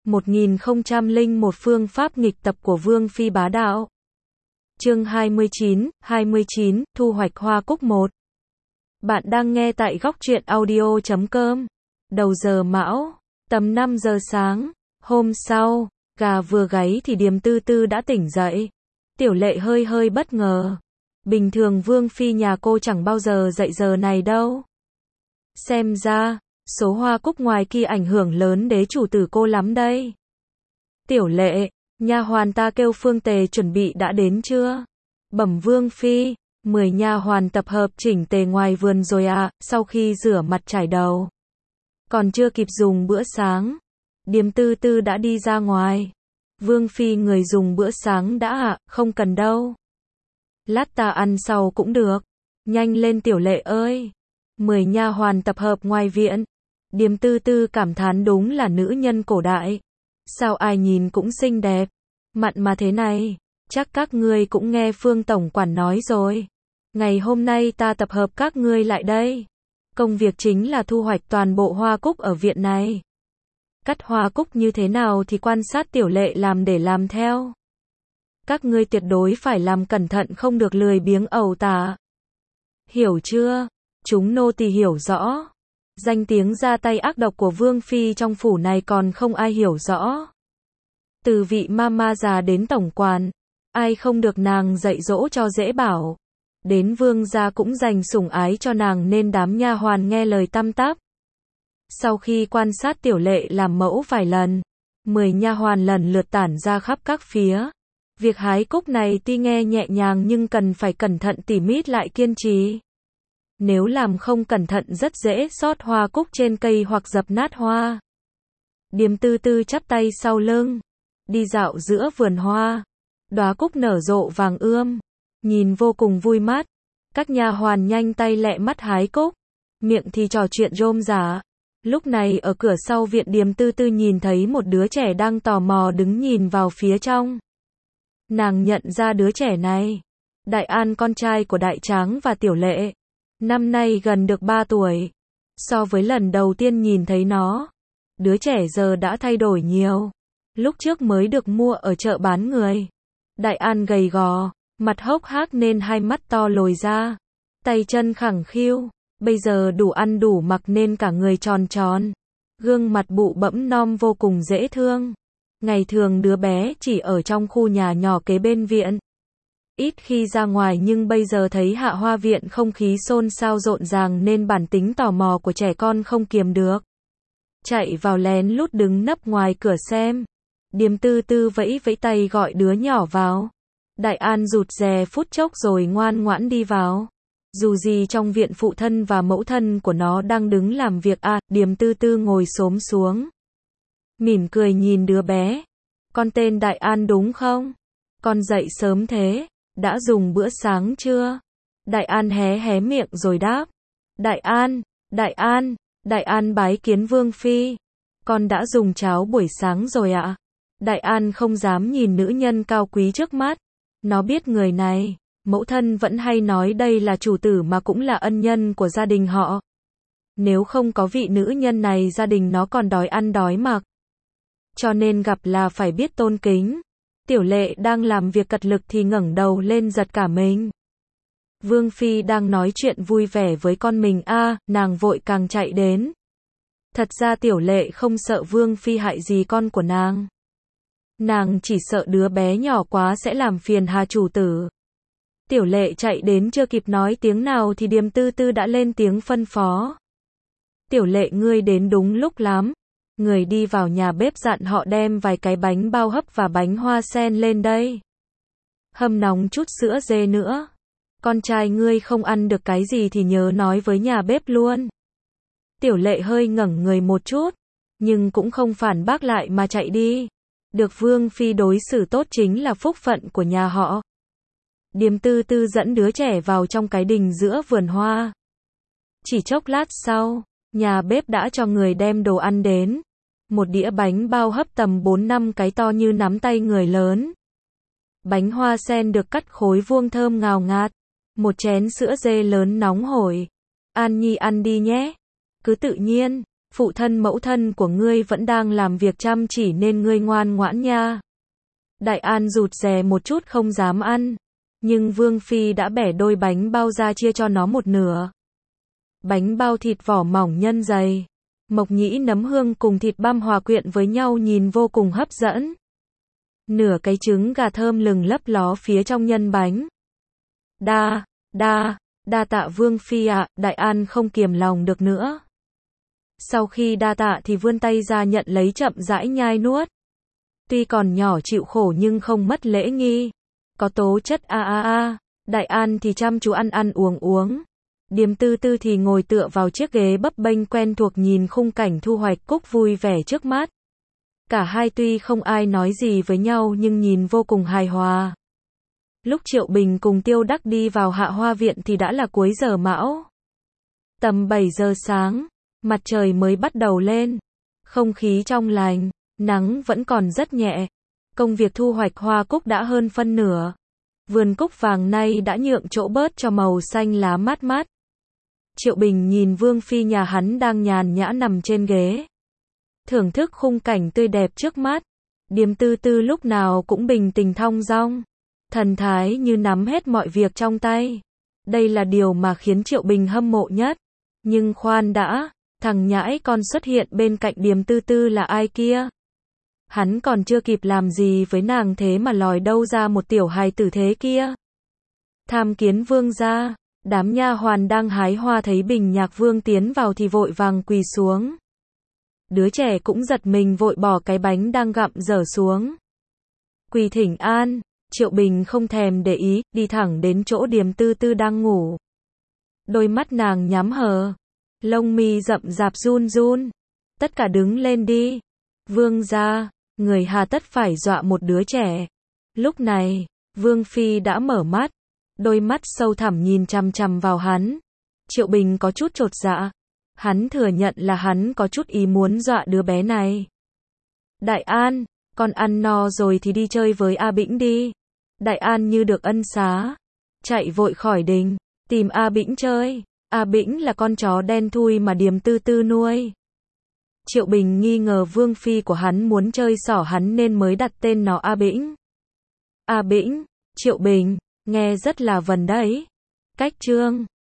1001 phương pháp nghịch tập của Vương Phi bá đạo. Chương 29, thu hoạch hoa cúc 1. Bạn đang nghe tại góc truyện audio.com. Đầu giờ mão, tầm 5 giờ sáng, hôm sau, gà vừa gáy thì Điềm Tư Tư đã tỉnh dậy. Tiểu Lệ hơi bất ngờ. Bình thường Vương Phi nhà cô chẳng bao giờ dậy giờ này đâu. Xem ra, số hoa cúc ngoài kia ảnh hưởng lớn đến chủ tử cô lắm đây. Tiểu Lệ, nha hoàn ta kêu Phương Tề chuẩn bị đã đến chưa? Bẩm Vương Phi, 10 nha hoàn tập hợp chỉnh tề ngoài vườn rồi ạ, sau khi rửa mặt chải đầu. Còn chưa kịp dùng bữa sáng. Điềm Tư Tư đã đi ra ngoài. Vương Phi người dùng bữa sáng đã ạ, không cần đâu. Lát ta ăn sau cũng được. Nhanh lên Tiểu Lệ ơi. 10 nha hoàn tập hợp ngoài viện. Điềm Tư Tư cảm thán đúng là nữ nhân cổ đại. Sao ai nhìn cũng xinh đẹp. Mặn mà thế này, chắc các ngươi cũng nghe Phương Tổng Quản nói rồi. Ngày hôm nay ta tập hợp các ngươi lại đây. Công việc chính là thu hoạch toàn bộ hoa cúc ở viện này. Cắt hoa cúc như thế nào thì quan sát Tiểu Lệ làm để làm theo. Các ngươi tuyệt đối phải làm cẩn thận, không được lười biếng ẩu tả. Hiểu chưa? Chúng nô tỳ hiểu rõ. Danh tiếng ra tay ác độc của Vương Phi trong phủ này còn không ai hiểu rõ. Từ vị mama già đến tổng quản, ai không được nàng dạy dỗ cho dễ bảo. Đến vương gia cũng dành sủng ái cho nàng nên đám nha hoàn nghe lời tăm tắp. Sau khi quan sát Tiểu Lệ làm mẫu vài lần, 10 nha hoàn lần lượt tản ra khắp các phía. Việc hái cúc này tuy nghe nhẹ nhàng nhưng cần phải cẩn thận tỉ mít lại kiên trì. Nếu làm không cẩn thận rất dễ sót hoa cúc trên cây hoặc dập nát hoa. Điềm Tư Tư chắp tay sau lưng, đi dạo giữa vườn hoa. Đóa cúc nở rộ vàng ươm, nhìn vô cùng vui mắt. Các nha hoàn nhanh tay lẹ mắt hái cúc, miệng thì trò chuyện rôm rả. Lúc này ở cửa sau viện Điềm Tư Tư nhìn thấy một đứa trẻ đang tò mò đứng nhìn vào phía trong. Nàng nhận ra đứa trẻ này, Đại An, con trai của Đại Tráng và Tiểu Lệ. Năm nay gần được 3 tuổi. So với lần đầu tiên nhìn thấy nó, đứa trẻ giờ đã thay đổi nhiều. Lúc trước mới được mua ở chợ bán người. Đại An gầy gò, mặt hốc hác nên hai mắt to lồi ra. Tay chân khẳng khiu, bây giờ đủ ăn đủ mặc nên cả người tròn tròn. Gương mặt bụ bẫm non vô cùng dễ thương. Ngày thường đứa bé chỉ ở trong khu nhà nhỏ kế bên viện. Ít khi ra ngoài nhưng bây giờ thấy hạ hoa viện không khí xôn xao rộn ràng nên bản tính tò mò của trẻ con không kiềm được. Chạy vào lén lút đứng nấp ngoài cửa xem. Điềm Tư Tư vẫy tay gọi đứa nhỏ vào. Đại An rụt rè phút chốc rồi ngoan ngoãn đi vào. Dù gì trong viện phụ thân và mẫu thân của nó đang đứng làm việc Điềm Tư Tư ngồi xổm xuống. Mỉm cười nhìn đứa bé. Con tên Đại An đúng không? Con dậy sớm thế. Đã dùng bữa sáng chưa? Đại An hé miệng rồi đáp. Đại An bái kiến Vương Phi. Con đã dùng cháo buổi sáng rồi ạ. Đại An không dám nhìn nữ nhân cao quý trước mắt. Nó biết người này, mẫu thân vẫn hay nói đây là chủ tử mà cũng là ân nhân của gia đình họ. Nếu không có vị nữ nhân này gia đình nó còn đói ăn đói mặc. Cho nên gặp là phải biết tôn kính. Tiểu Lệ đang làm việc cật lực thì ngẩng đầu lên giật cả mình. Vương Phi đang nói chuyện vui vẻ với con mình nàng vội càng chạy đến. Thật ra Tiểu Lệ không sợ Vương Phi hại gì con của nàng. Nàng chỉ sợ đứa bé nhỏ quá sẽ làm phiền hà chủ tử. Tiểu Lệ chạy đến chưa kịp nói tiếng nào thì Điềm Tư Tư đã lên tiếng phân phó. Tiểu Lệ ngươi đến đúng lúc lắm. Người đi vào nhà bếp dặn họ đem vài cái bánh bao hấp và bánh hoa sen lên đây. Hâm nóng chút sữa dê nữa. Con trai ngươi không ăn được cái gì thì nhớ nói với nhà bếp luôn. Tiểu Lệ hơi ngẩng người một chút, nhưng cũng không phản bác lại mà chạy đi. Được Vương Phi đối xử tốt chính là phúc phận của nhà họ. Điềm Tư Tư dẫn đứa trẻ vào trong cái đình giữa vườn hoa. Chỉ chốc lát sau, nhà bếp đã cho người đem đồ ăn đến. Một đĩa bánh bao hấp tầm 4-5 cái to như nắm tay người lớn. Bánh hoa sen được cắt khối vuông thơm ngào ngạt. Một chén sữa dê lớn nóng hổi. An Nhi ăn đi nhé. Cứ tự nhiên. Phụ thân mẫu thân của ngươi vẫn đang làm việc chăm chỉ nên ngươi ngoan ngoãn nha. Đại An rụt rè một chút không dám ăn. Nhưng Vương Phi đã bẻ đôi bánh bao ra chia cho nó một nửa. Bánh bao thịt vỏ mỏng nhân dày. Mộc nhĩ nấm hương cùng thịt băm hòa quyện với nhau nhìn vô cùng hấp dẫn. Nửa cái trứng gà thơm lừng lấp ló phía trong nhân bánh. Đa tạ Vương Phi ạ, Đại An không kiềm lòng được nữa. Sau khi đa tạ thì vươn tay ra nhận lấy chậm rãi nhai nuốt. Tuy còn nhỏ chịu khổ nhưng không mất lễ nghi. Có tố chất Đại An thì chăm chú ăn uống. Điềm Tư Tư thì ngồi tựa vào chiếc ghế bấp bênh quen thuộc nhìn khung cảnh thu hoạch cúc vui vẻ trước mắt. Cả hai tuy không ai nói gì với nhau nhưng nhìn vô cùng hài hòa. Lúc Triệu Bình cùng Tiêu Đắc đi vào Hạ Hoa Viện thì đã là cuối giờ mão. Tầm 7 giờ sáng, mặt trời mới bắt đầu lên. Không khí trong lành, nắng vẫn còn rất nhẹ. Công việc thu hoạch hoa cúc đã hơn phân nửa. Vườn cúc vàng nay đã nhượng chỗ bớt cho màu xanh lá mát mát. Triệu Bình nhìn Vương Phi nhà hắn đang nhàn nhã nằm trên ghế. Thưởng thức khung cảnh tươi đẹp trước mắt. Điềm Tư Tư lúc nào cũng bình tĩnh thong dong. Thần thái như nắm hết mọi việc trong tay. Đây là điều mà khiến Triệu Bình hâm mộ nhất. Nhưng khoan đã, thằng nhãi con xuất hiện bên cạnh Điềm Tư Tư là ai kia? Hắn còn chưa kịp làm gì với nàng thế mà lòi đâu ra một tiểu hài tử thế kia. Tham kiến vương gia, đám nha hoàn đang hái hoa thấy Bình Nhạc Vương tiến vào thì vội vàng quỳ xuống. Đứa trẻ cũng giật mình vội bỏ cái bánh đang gặm dở xuống. Quỳ thỉnh an, Triệu Bình không thèm để ý, đi thẳng đến chỗ Điềm Tư Tư đang ngủ. Đôi mắt nàng nhắm hờ, lông mi rậm rạp run run. Tất cả đứng lên đi. Vương gia, người hà tất phải dọa một đứa trẻ. Lúc này, Vương Phi đã mở mắt, đôi mắt sâu thẳm nhìn chằm chằm vào hắn. Triệu Bình có chút chột dạ. Hắn thừa nhận là hắn có chút ý muốn dọa đứa bé này. Đại An, con ăn no rồi thì đi chơi với A Bĩnh đi. Đại An như được ân xá, chạy vội khỏi đình, tìm A Bĩnh chơi. A Bĩnh là con chó đen thui mà Điềm Tư Tư nuôi. Triệu Bình nghi ngờ Vương Phi của hắn muốn chơi xỏ hắn nên mới đặt tên nó A Bĩnh. A Bĩnh, Triệu Bình, nghe rất là vần đấy. Cách chương